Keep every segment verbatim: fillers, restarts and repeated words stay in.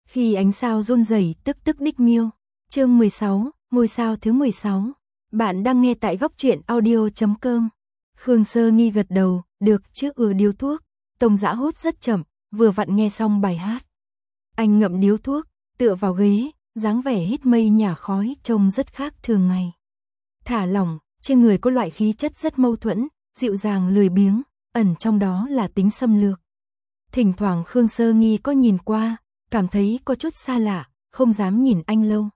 Khi ánh sao run rẩy tức tức đích miêu. Chương mười sáu, ngôi sao thứ mười sáu. Bạn đang nghe tại góc truyện audio chấm com. Khương Sơ Nghi gật đầu, được chứ, ừa điếu thuốc. Tông Dã hút rất chậm, vừa vặn nghe xong bài hát. Anh ngậm điếu thuốc, tựa vào ghế, dáng vẻ hít mây nhả khói trông rất khác thường ngày. Thả lỏng, trên người có loại khí chất rất mâu thuẫn, dịu dàng lười biếng, ẩn trong đó là tính xâm lược. Thỉnh thoảng Khương Sơ Nghi có nhìn qua, cảm thấy có chút xa lạ, không dám nhìn anh lâu.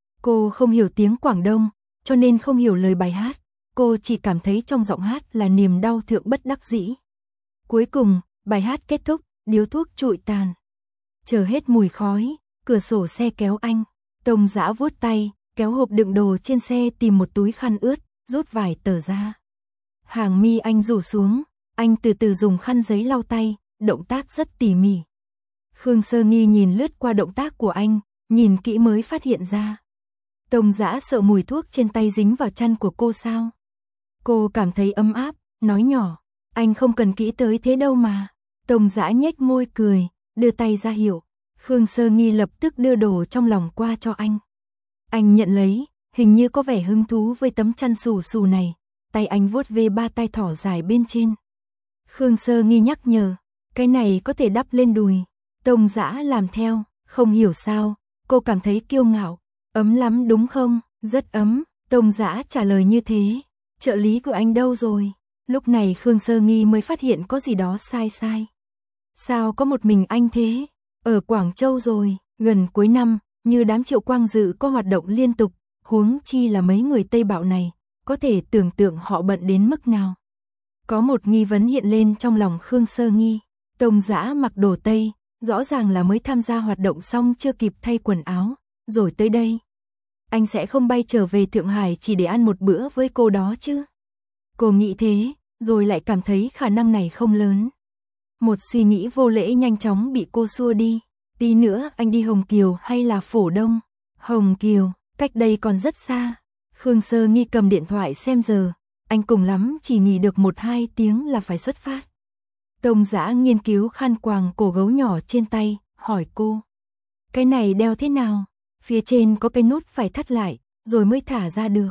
Cô không hiểu tiếng Quảng Đông, cho nên không hiểu lời bài hát, cô chỉ cảm thấy trong giọng hát là niềm đau thượng bất đắc dĩ. Cuối cùng, bài hát kết thúc, điếu thuốc trụi tàn. Chờ hết mùi khói, cửa sổ xe kéo anh, Tông Dã vuốt tay, kéo hộp đựng đồ trên xe tìm một túi khăn ướt, rút vài tờ ra. Hàng mi anh rủ xuống, anh từ từ dùng khăn giấy lau tay, động tác rất tỉ mỉ. Khương Sơ Nghi nhìn lướt qua động tác của anh, nhìn kỹ mới phát hiện ra. Tông Dã sợ mùi thuốc trên tay dính vào chăn của cô sao? Cô cảm thấy ấm áp, nói nhỏ, anh không cần kỹ tới thế đâu mà. Tông Dã nhếch môi cười, đưa tay ra hiệu. Khương Sơ Nghi lập tức đưa đồ trong lòng qua cho anh. Anh nhận lấy, hình như có vẻ hứng thú với tấm chăn xù xù này. Tay anh vuốt về ba tai thỏ dài bên trên. Khương Sơ Nghi nhắc nhở, cái này có thể đắp lên đùi. Tông Dã làm theo, không hiểu sao, cô cảm thấy kiêu ngạo. Ấm lắm đúng không? Rất ấm. Tông Dã trả lời như thế. Trợ lý của anh đâu rồi? Lúc này Khương Sơ Nghi mới phát hiện có gì đó sai sai. Sao có một mình anh thế? Ở Quảng Châu rồi, gần cuối năm, như đám Triệu Quang Dự có hoạt động liên tục, huống chi là mấy người Tây Bạo này, có thể tưởng tượng họ bận đến mức nào. Có một nghi vấn hiện lên trong lòng Khương Sơ Nghi. Tông Dã mặc đồ Tây, rõ ràng là mới tham gia hoạt động xong chưa kịp thay quần áo, rồi tới đây. Anh sẽ không bay trở về Thượng Hải chỉ để ăn một bữa với cô đó chứ? Cô nghĩ thế, rồi lại cảm thấy khả năng này không lớn. Một suy nghĩ vô lễ nhanh chóng bị cô xua đi. Tí nữa anh đi Hồng Kiều hay là Phổ Đông? Hồng Kiều, cách đây còn rất xa. Khương Sơ Nghi cầm điện thoại xem giờ, anh cùng lắm chỉ nghỉ được một hai tiếng là phải xuất phát. Tông Dã nghiên cứu khăn quàng cổ gấu nhỏ trên tay, hỏi cô. Cái này đeo thế nào? Phía trên có cái nút phải thắt lại, rồi mới thả ra được.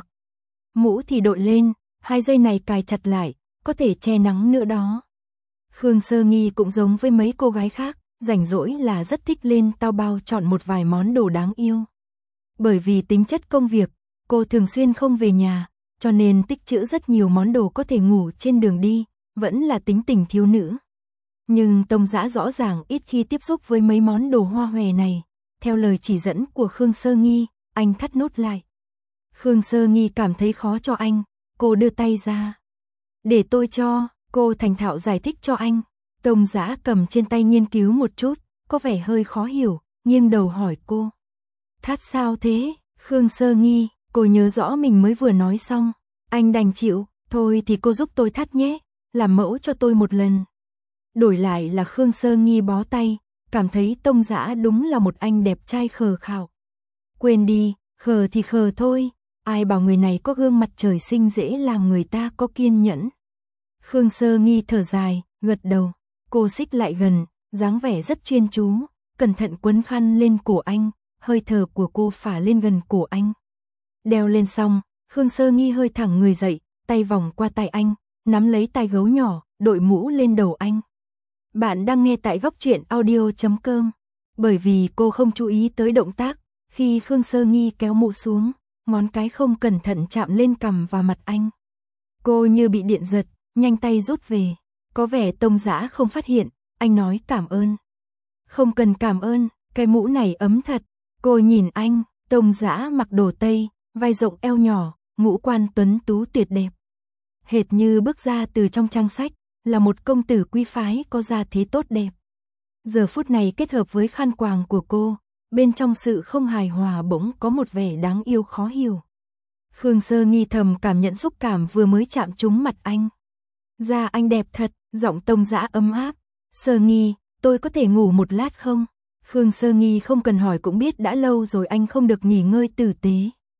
Mũ thì đội lên, hai dây này cài chặt lại, có thể che nắng nữa đó. Khương Sơ Nghi cũng giống với mấy cô gái khác, rảnh rỗi là rất thích lên Taobao chọn một vài món đồ đáng yêu. Bởi vì tính chất công việc, cô thường xuyên không về nhà, cho nên tích trữ rất nhiều món đồ có thể ngủ trên đường đi, vẫn là tính tình thiếu nữ. Nhưng Tông Dã rõ ràng ít khi tiếp xúc với mấy món đồ hoa hòe này. Theo lời chỉ dẫn của Khương Sơ Nghi, anh thắt nút lại. Khương Sơ Nghi cảm thấy khó cho anh, cô đưa tay ra. Để tôi cho, cô thành thạo giải thích cho anh. Tông Dã cầm trên tay nghiên cứu một chút, có vẻ hơi khó hiểu, nghiêng đầu hỏi cô. Thắt sao thế? Khương Sơ Nghi, cô nhớ rõ mình mới vừa nói xong. Anh đành chịu, thôi thì cô giúp tôi thắt nhé, làm mẫu cho tôi một lần. Đổi lại là Khương Sơ Nghi bó tay, cảm thấy Tông Dã đúng là một anh đẹp trai khờ khạo. Quên đi, khờ thì khờ thôi, ai bảo người này có gương mặt trời sinh dễ làm người ta có kiên nhẫn. Khương Sơ Nghi thở dài, gật đầu, cô xích lại gần, dáng vẻ rất chuyên chú, cẩn thận quấn khăn lên cổ anh, hơi thở của cô phả lên gần cổ anh. Đeo lên xong, Khương Sơ Nghi hơi thẳng người dậy, tay vòng qua tay anh, nắm lấy tai gấu nhỏ, đội mũ lên đầu anh. Bạn đang nghe tại góc truyện audio chấm com. Bởi vì cô không chú ý tới động tác, khi Khương Sơ Nghi kéo mũ xuống, ngón cái không cẩn thận chạm lên cằm và mặt anh. Cô như bị điện giật, nhanh tay rút về. Có vẻ Tông Dã không phát hiện, anh nói cảm ơn. Không cần cảm ơn, cái mũ này ấm thật. Cô nhìn anh, Tông Dã mặc đồ Tây, vai rộng eo nhỏ, ngũ quan tuấn tú tuyệt đẹp. Hệt như bước ra từ trong trang sách, là một công tử quý phái có gia thế tốt đẹp. Giờ phút này kết hợp với khăn quàng của cô, bên trong sự không hài hòa bỗng có một vẻ đáng yêu khó hiểu. Khương Sơ Nghi thầm cảm nhận xúc cảm vừa mới chạm trúng mặt anh. Da anh đẹp thật, giọng Tông Dã ấm áp. Sơ Nghi, tôi có thể ngủ một lát không? Khương Sơ Nghi không cần hỏi cũng biết đã lâu rồi anh không được nghỉ ngơi tử tế.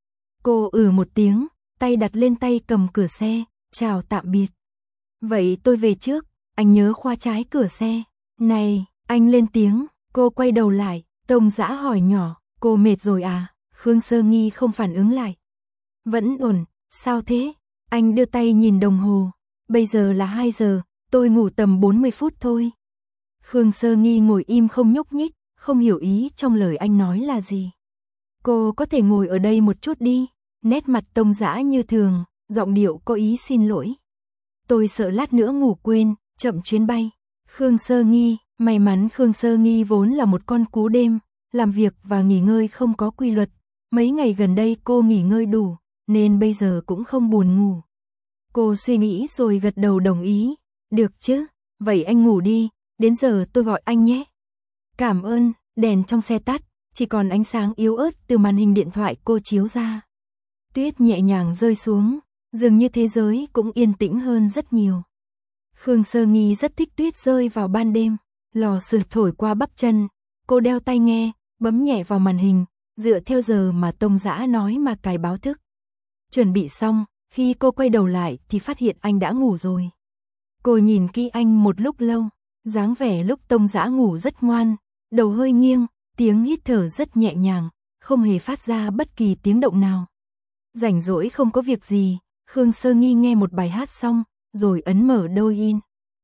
Cô ừ một tiếng, tay đặt lên tay cầm cửa xe, chào tạm biệt. Vậy tôi về trước, anh nhớ khóa trái cửa xe. Này, anh lên tiếng, cô quay đầu lại, Tông Dã hỏi nhỏ, cô mệt rồi à? Khương Sơ Nghi không phản ứng lại. Vẫn ổn, sao thế? Anh đưa tay nhìn đồng hồ. Bây giờ là hai giờ, tôi ngủ tầm bốn mươi phút thôi. Khương Sơ Nghi ngồi im không nhúc nhích, không hiểu ý trong lời anh nói là gì. Cô có thể ngồi ở đây một chút đi. Nét mặt Tông Dã như thường, giọng điệu có ý xin lỗi. Tôi sợ lát nữa ngủ quên, chậm chuyến bay. Khương Sơ Nghi, may mắn Khương Sơ Nghi vốn là một con cú đêm, làm việc và nghỉ ngơi không có quy luật. Mấy ngày gần đây cô nghỉ ngơi đủ, nên bây giờ cũng không buồn ngủ. Cô suy nghĩ rồi gật đầu đồng ý. Được chứ, vậy anh ngủ đi, đến giờ tôi gọi anh nhé. Cảm ơn, đèn trong xe tắt, chỉ còn ánh sáng yếu ớt từ màn hình điện thoại cô chiếu ra. Tuyết nhẹ nhàng rơi xuống, dường như thế giới cũng yên tĩnh hơn rất nhiều. Khương Sơ Nghi rất thích tuyết rơi vào ban đêm, lò sưởi thổi qua bắp chân, cô đeo tai nghe, bấm nhẹ vào màn hình, dựa theo giờ mà Tông Dã nói mà cài báo thức. Chuẩn bị xong, khi cô quay đầu lại thì phát hiện anh đã ngủ rồi. Cô nhìn kỹ anh một lúc lâu, dáng vẻ lúc Tông Dã ngủ rất ngoan, đầu hơi nghiêng, tiếng hít thở rất nhẹ nhàng, không hề phát ra bất kỳ tiếng động nào. Rảnh rỗi không có việc gì, Khương Sơ Nghi nghe một bài hát xong, rồi ấn mở Douyin.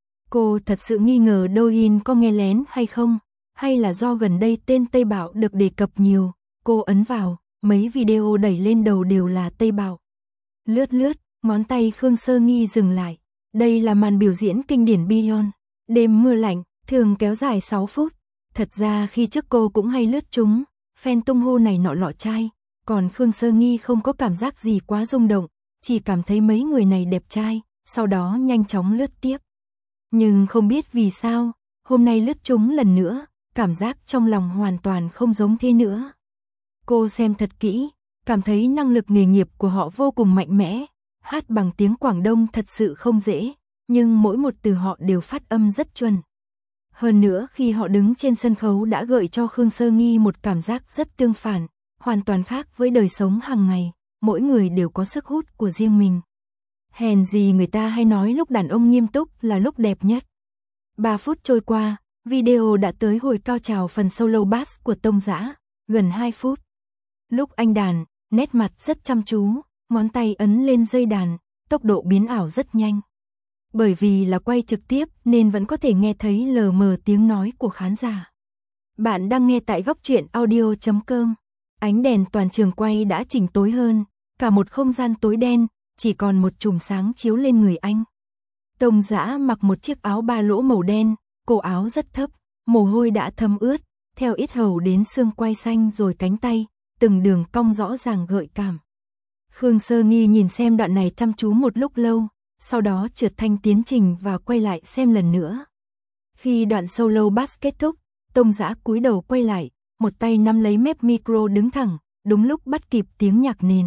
Cô thật sự nghi ngờ Douyin có nghe lén hay không, hay là do gần đây tên Tây Bảo được đề cập nhiều. Cô ấn vào, mấy video đẩy lên đầu đều là Tây Bảo. Lướt lướt, ngón tay Khương Sơ Nghi dừng lại. Đây là màn biểu diễn kinh điển Beyond. Đêm mưa lạnh, thường kéo dài sáu phút. Thật ra khi trước cô cũng hay lướt chúng, fan tung hô này nọ lọ trai. Còn Khương Sơ Nghi không có cảm giác gì quá rung động, chỉ cảm thấy mấy người này đẹp trai, sau đó nhanh chóng lướt tiếp. Nhưng không biết vì sao, hôm nay lướt chúng lần nữa, cảm giác trong lòng hoàn toàn không giống thế nữa. Cô xem thật kỹ, cảm thấy năng lực nghề nghiệp của họ vô cùng mạnh mẽ, hát bằng tiếng Quảng Đông thật sự không dễ, nhưng mỗi một từ họ đều phát âm rất chuẩn. Hơn nữa khi họ đứng trên sân khấu đã gợi cho Khương Sơ Nghi một cảm giác rất tương phản, hoàn toàn khác với đời sống hàng ngày, mỗi người đều có sức hút của riêng mình. Hèn gì người ta hay nói lúc đàn ông nghiêm túc là lúc đẹp nhất. ba phút trôi qua, video đã tới hồi cao trào phần solo bass của Tông Dã, gần hai phút. Lúc anh đàn, nét mặt rất chăm chú, ngón tay ấn lên dây đàn, tốc độ biến ảo rất nhanh. Bởi vì là quay trực tiếp nên vẫn có thể nghe thấy lờ mờ tiếng nói của khán giả. Bạn đang nghe tại góc truyện audio chấm com. Ánh đèn toàn trường quay đã chỉnh tối hơn, cả một không gian tối đen, chỉ còn một chùm sáng chiếu lên người anh. Tông Dã mặc một chiếc áo ba lỗ màu đen, cổ áo rất thấp, mồ hôi đã thấm ướt, theo yết hầu đến xương quai xanh rồi cánh tay, từng đường cong rõ ràng gợi cảm. Khương Sơ Nghi nhìn xem đoạn này chăm chú một lúc lâu, sau đó trượt thanh tiến trình và quay lại xem lần nữa. Khi đoạn solo bass kết thúc, Tông Dã cúi đầu quay lại, một tay nắm lấy mép micro đứng thẳng, đúng lúc bắt kịp tiếng nhạc nền.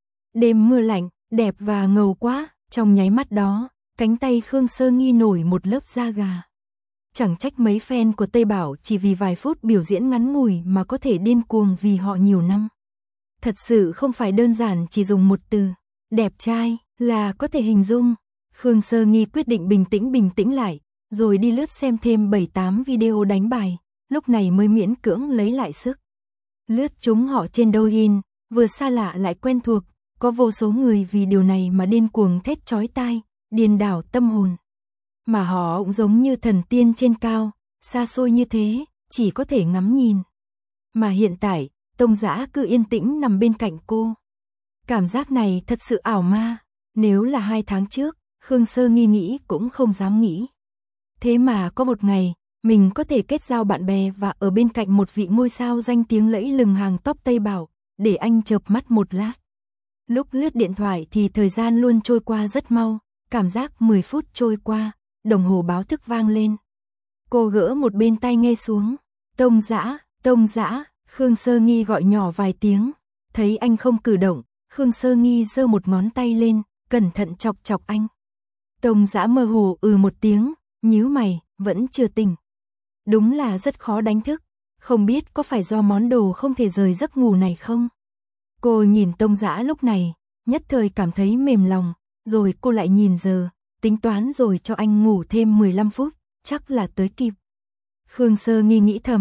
Đêm mưa lạnh, đẹp và ngầu quá, trong nháy mắt đó, cánh tay Khương Sơ Nghi nổi một lớp da gà. Chẳng trách mấy fan của Tây Bảo chỉ vì vài phút biểu diễn ngắn ngủi mà có thể điên cuồng vì họ nhiều năm. Thật sự không phải đơn giản chỉ dùng một từ, đẹp trai, là có thể hình dung. Khương Sơ Nghi quyết định bình tĩnh bình tĩnh lại, rồi đi lướt xem thêm bảy tám video đánh bài, lúc này mới miễn cưỡng lấy lại sức. Lướt chúng họ trên Douyin, vừa xa lạ lại quen thuộc, có vô số người vì điều này mà điên cuồng thét chói tai, điên đảo tâm hồn. Mà họ cũng giống như thần tiên trên cao, xa xôi như thế, chỉ có thể ngắm nhìn. Mà hiện tại, Tông Dã cứ yên tĩnh nằm bên cạnh cô. Cảm giác này thật sự ảo ma, nếu là hai tháng trước, Khương Sơ Nghi nghĩ cũng không dám nghĩ. Thế mà có một ngày, mình có thể kết giao bạn bè và ở bên cạnh một vị ngôi sao danh tiếng lẫy lừng hàng top Tây Bảo, để anh chợp mắt một lát. Lúc lướt điện thoại thì thời gian luôn trôi qua rất mau, cảm giác mười phút trôi qua, đồng hồ báo thức vang lên. Cô gỡ một bên tai nghe xuống, Tông Dã, Tông Dã, Khương Sơ Nghi gọi nhỏ vài tiếng, thấy anh không cử động, Khương Sơ Nghi giơ một ngón tay lên, cẩn thận chọc chọc anh. Tông Dã mơ hồ ừ một tiếng, nhíu mày, vẫn chưa tỉnh. Đúng là rất khó đánh thức, không biết có phải do món đồ không thể rời giấc ngủ này không? Cô nhìn Tông Dã lúc này, nhất thời cảm thấy mềm lòng, rồi cô lại nhìn giờ, tính toán rồi cho anh ngủ thêm mười lăm phút, chắc là tới kịp. Khương Sơ Nghi nghĩ thầm,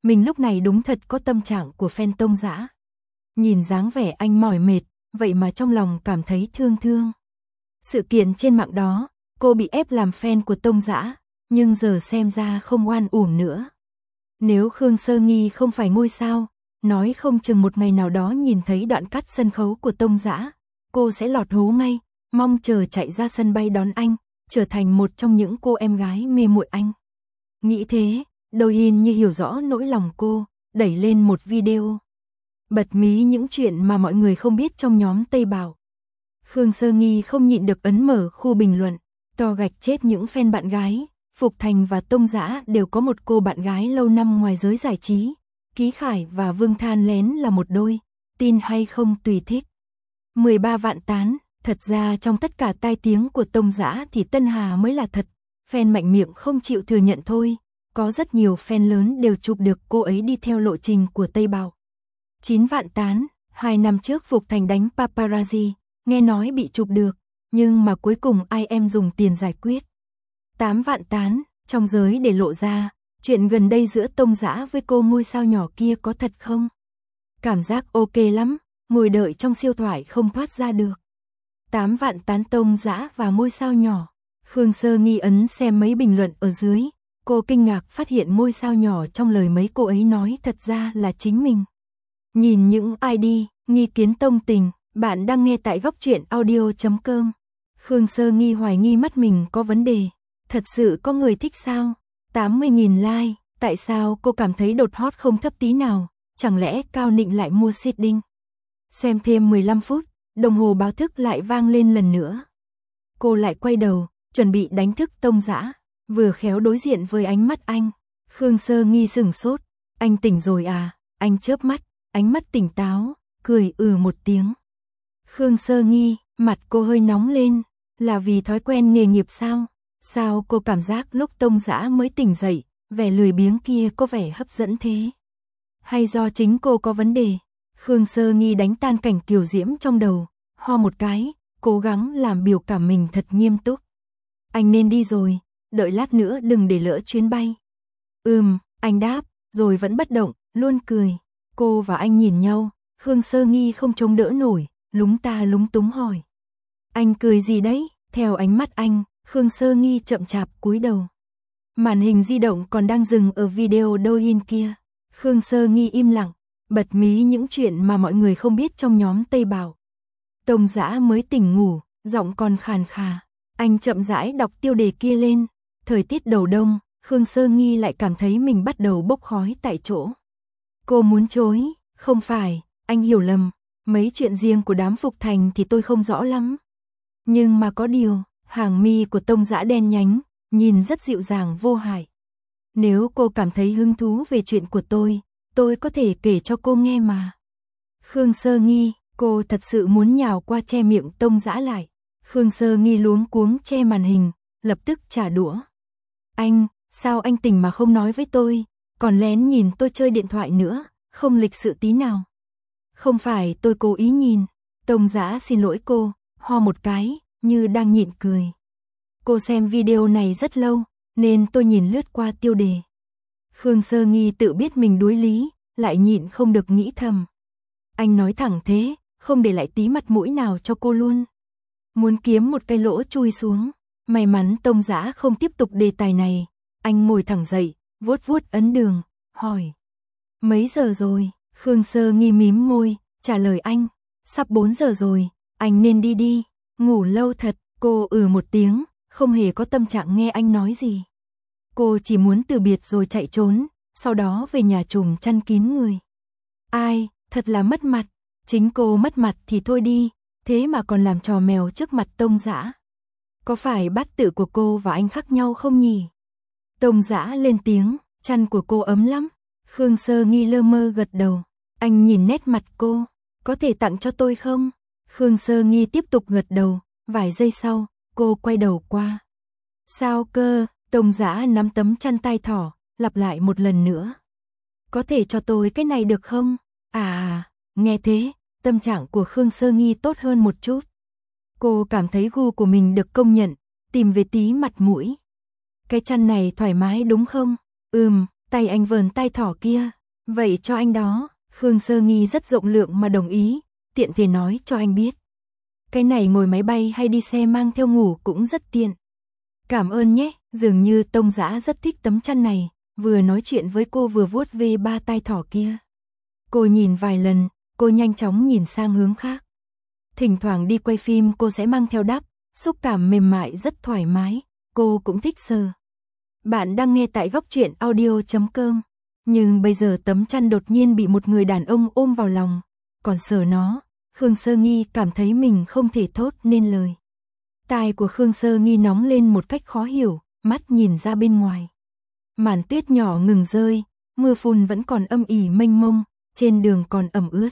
mình lúc này đúng thật có tâm trạng của fan Tông Dã. Nhìn dáng vẻ anh mỏi mệt, vậy mà trong lòng cảm thấy thương thương. Sự kiện trên mạng đó, cô bị ép làm fan của Tông Dã, nhưng giờ xem ra không oan uổng nữa. Nếu Khương Sơ Nghi không phải ngôi sao, nói không chừng một ngày nào đó nhìn thấy đoạn cắt sân khấu của Tông Dã, cô sẽ lọt hố ngay, mong chờ chạy ra sân bay đón anh, trở thành một trong những cô em gái mê muội anh. Nghĩ thế, Douyin như hiểu rõ nỗi lòng cô, đẩy lên một video. Bật mí những chuyện mà mọi người không biết trong nhóm Tây Bảo. Khương Sơ Nghi không nhịn được ấn mở khu bình luận, to gạch chết những fan bạn gái. Phục Thành và Tông Dã đều có một cô bạn gái lâu năm ngoài giới giải trí. Ký Khải và Vương Than Lén là một đôi, tin hay không tùy thích. mười ba vạn tán, thật ra trong tất cả tai tiếng của Tông Dã thì Tân Hà mới là thật. Fan mạnh miệng không chịu thừa nhận thôi. Có rất nhiều fan lớn đều chụp được cô ấy đi theo lộ trình của Tây Bảo. chín vạn tán, hai năm trước Phục Thành đánh paparazzi, nghe nói bị chụp được, nhưng mà cuối cùng ai em dùng tiền giải quyết. tám vạn tán, trong giới để lộ ra, chuyện gần đây giữa Tông Dã với cô ngôi sao nhỏ kia có thật không? Cảm giác ok lắm, ngồi đợi trong siêu thoại không thoát ra được. tám vạn tán Tông Dã và ngôi sao nhỏ. Khương Sơ Nghi ấn xem mấy bình luận ở dưới, cô kinh ngạc phát hiện ngôi sao nhỏ trong lời mấy cô ấy nói thật ra là chính mình. Nhìn những i đê, nghi kiến tông tình, bạn đang nghe tại góc truyện audio chấm com. Khương Sơ Nghi hoài nghi mắt mình có vấn đề. Thật sự có người thích sao? tám mươi nghìn like, tại sao cô cảm thấy đột hot không thấp tí nào? Chẳng lẽ Cao Nịnh lại mua seeding? Xem thêm mười lăm phút, đồng hồ báo thức lại vang lên lần nữa. Cô lại quay đầu, chuẩn bị đánh thức Tông Dã, vừa khéo đối diện với ánh mắt anh. Khương Sơ Nghi sửng sốt, anh tỉnh rồi à? Anh chớp mắt, ánh mắt tỉnh táo, cười ừ một tiếng. Khương Sơ Nghi, mặt cô hơi nóng lên, là vì thói quen nghề nghiệp sao? Sao cô cảm giác lúc Tông Dã mới tỉnh dậy, vẻ lười biếng kia có vẻ hấp dẫn thế? Hay do chính cô có vấn đề? Khương Sơ Nghi đánh tan cảnh kiều diễm trong đầu, ho một cái, cố gắng làm biểu cảm mình thật nghiêm túc. Anh nên đi rồi, đợi lát nữa đừng để lỡ chuyến bay. Ừm, anh đáp, rồi vẫn bất động, luôn cười. Cô và anh nhìn nhau, Khương Sơ Nghi không chống đỡ nổi, lúng ta lúng túng hỏi. Anh cười gì đấy? Theo ánh mắt anh, Khương Sơ Nghi chậm chạp cúi đầu. Màn hình di động còn đang dừng ở video Douyin kia. Khương Sơ Nghi im lặng, bật mí những chuyện mà mọi người không biết trong nhóm Tây Bảo. Tông Dã mới tỉnh ngủ, giọng còn khàn khà. Anh chậm rãi đọc tiêu đề kia lên. Thời tiết đầu đông, Khương Sơ Nghi lại cảm thấy mình bắt đầu bốc khói tại chỗ. Cô muốn chối, không phải, anh hiểu lầm. Mấy chuyện riêng của đám Phục Thành thì tôi không rõ lắm. Nhưng mà có điều, hàng mi của Tông Dã đen nhánh, nhìn rất dịu dàng vô hại. Nếu cô cảm thấy hứng thú về chuyện của tôi, tôi có thể kể cho cô nghe mà. Khương Sơ Nghi, cô thật sự muốn nhào qua che miệng Tông Dã lại. Khương Sơ Nghi luống cuống che màn hình, lập tức trả đũa. Anh, sao anh tỉnh mà không nói với tôi, còn lén nhìn tôi chơi điện thoại nữa, không lịch sự tí nào. Không phải tôi cố ý nhìn. Tông Dã xin lỗi cô, ho một cái, như đang nhịn cười. Cô xem video này rất lâu, nên tôi nhìn lướt qua tiêu đề. Khương Sơ Nghi tự biết mình đuối lý, lại nhịn không được nghĩ thầm. Anh nói thẳng thế, không để lại tí mặt mũi nào cho cô luôn. Muốn kiếm một cái lỗ chui xuống. May mắn Tông Dã không tiếp tục đề tài này. Anh ngồi thẳng dậy, vuốt vuốt ấn đường, hỏi. Mấy giờ rồi? Khương Sơ Nghi mím môi, trả lời anh. Sắp bốn giờ rồi, anh nên đi đi. Ngủ lâu thật, cô ừ một tiếng, không hề có tâm trạng nghe anh nói gì. Cô chỉ muốn từ biệt rồi chạy trốn, sau đó về nhà trùm chăn kín người. Ai, thật là mất mặt. Chính cô mất mặt thì thôi đi, thế mà còn làm trò mèo trước mặt Tông Dã. Có phải bát tự của cô và anh khác nhau không nhỉ? Tông Dã lên tiếng, chăn của cô ấm lắm. Khương Sơ Nghi lơ mơ gật đầu. Anh nhìn nét mặt cô, có thể tặng cho tôi không? Khương Sơ Nghi tiếp tục gật đầu, vài giây sau, cô quay đầu qua. Sao cơ? Tông Dã nắm tấm chăn tai thỏ, lặp lại một lần nữa. Có thể cho tôi cái này được không? À, nghe thế, tâm trạng của Khương Sơ Nghi tốt hơn một chút. Cô cảm thấy gu của mình được công nhận, tìm về tí mặt mũi. Cái chăn này thoải mái đúng không? Ừm, tay anh vờn tai thỏ kia, Vậy cho anh đó, Khương Sơ Nghi rất rộng lượng mà đồng ý, tiện thể nói cho anh biết. Cái này ngồi máy bay hay đi xe mang theo ngủ cũng rất tiện. Cảm ơn nhé, dường như Tông Dã rất thích tấm chăn này, vừa nói chuyện với cô vừa vuốt ve ba tai thỏ kia. Cô nhìn vài lần, cô nhanh chóng nhìn sang hướng khác. Thỉnh thoảng đi quay phim cô sẽ mang theo đắp, xúc cảm mềm mại rất thoải mái, cô cũng thích sờ. Bạn đang nghe tại góc truyện audio chấm com. Nhưng bây giờ tấm chăn đột nhiên bị một người đàn ông ôm vào lòng, còn sờ nó, Khương Sơ Nghi cảm thấy mình không thể thốt nên lời. Tai của Khương Sơ Nghi nóng lên một cách khó hiểu, mắt nhìn ra bên ngoài. Màn tuyết nhỏ ngừng rơi, mưa phùn vẫn còn âm ỉ mênh mông, trên đường còn ẩm ướt.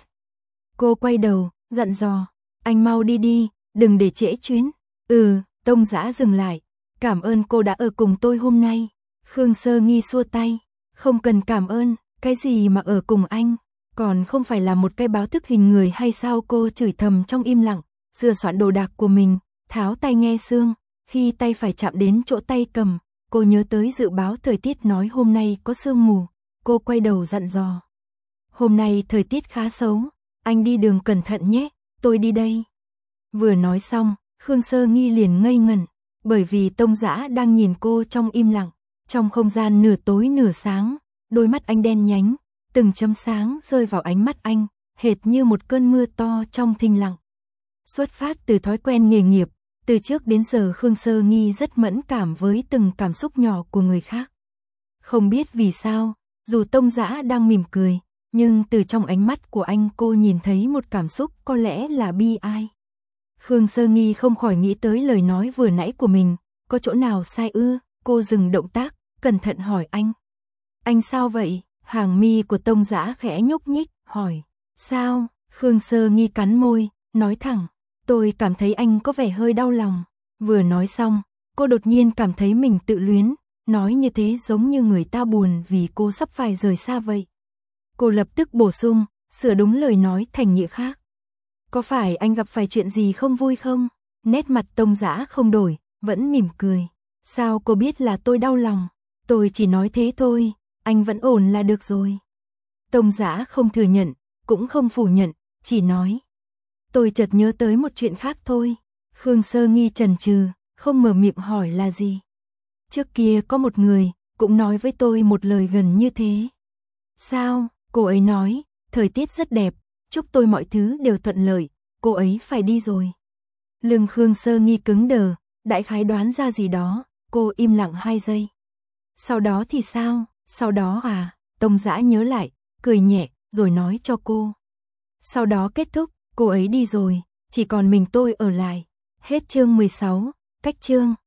Cô quay đầu, dặn dò, anh mau đi đi, đừng để trễ chuyến. Ừ, Tông Dã dừng lại, cảm ơn cô đã ở cùng tôi hôm nay. Khương Sơ Nghi xua tay, không cần cảm ơn, cái gì mà ở cùng anh, còn không phải là một cái báo thức hình người hay sao? Cô chửi thầm trong im lặng, sửa soạn đồ đạc của mình, tháo tai nghe xương, khi tay phải chạm đến chỗ tay cầm, cô nhớ tới dự báo thời tiết nói hôm nay có sương mù, cô quay đầu dặn dò. Hôm nay thời tiết khá xấu, anh đi đường cẩn thận nhé, tôi đi đây. Vừa nói xong, Khương Sơ Nghi liền ngây ngẩn, bởi vì Tông Dã đang nhìn cô trong im lặng, trong không gian nửa tối nửa sáng, đôi mắt anh đen nhánh, từng chấm sáng rơi vào ánh mắt anh, hệt như một cơn mưa to trong thinh lặng. Xuất phát từ thói quen nghề nghiệp, từ trước đến giờ Khương Sơ Nghi rất mẫn cảm với từng cảm xúc nhỏ của người khác. Không biết vì sao, dù Tông Dã đang mỉm cười, nhưng từ trong ánh mắt của anh cô nhìn thấy một cảm xúc có lẽ là bi ai. Khương Sơ Nghi không khỏi nghĩ tới lời nói vừa nãy của mình, có chỗ nào sai ư? Cô dừng động tác, cẩn thận hỏi anh. Anh sao vậy? Hàng mi của Tông Dã khẽ nhúc nhích, hỏi. Sao? Khương Sơ Nghi cắn môi, nói thẳng. Tôi cảm thấy anh có vẻ hơi đau lòng. Vừa nói xong, cô đột nhiên cảm thấy mình tự luyến, nói như thế giống như người ta buồn vì cô sắp phải rời xa vậy. Cô lập tức bổ sung, sửa đúng lời nói thành nghĩa khác. Có phải anh gặp phải chuyện gì không vui không? Nét mặt Tông Dã không đổi, vẫn mỉm cười. Sao cô biết là tôi đau lòng? Tôi chỉ nói thế thôi, anh vẫn ổn là được rồi. Tông Dã không thừa nhận, cũng không phủ nhận, chỉ nói. Tôi chợt nhớ tới một chuyện khác thôi. Khương Sơ Nghi chần chừ, không mở miệng hỏi là gì. Trước kia có một người, cũng nói với tôi một lời gần như thế. Sao? Cô ấy nói, thời tiết rất đẹp, chúc tôi mọi thứ đều thuận lợi, cô ấy phải đi rồi. Lưng Khương Sơ Nghi cứng đờ, đại khái đoán ra gì đó, cô im lặng hai giây. Sau đó thì sao? Sau đó à? Tông Dã nhớ lại, cười nhẹ, rồi nói cho cô. Sau đó kết thúc, cô ấy đi rồi, chỉ còn mình tôi ở lại. Hết chương mười sáu, cách chương.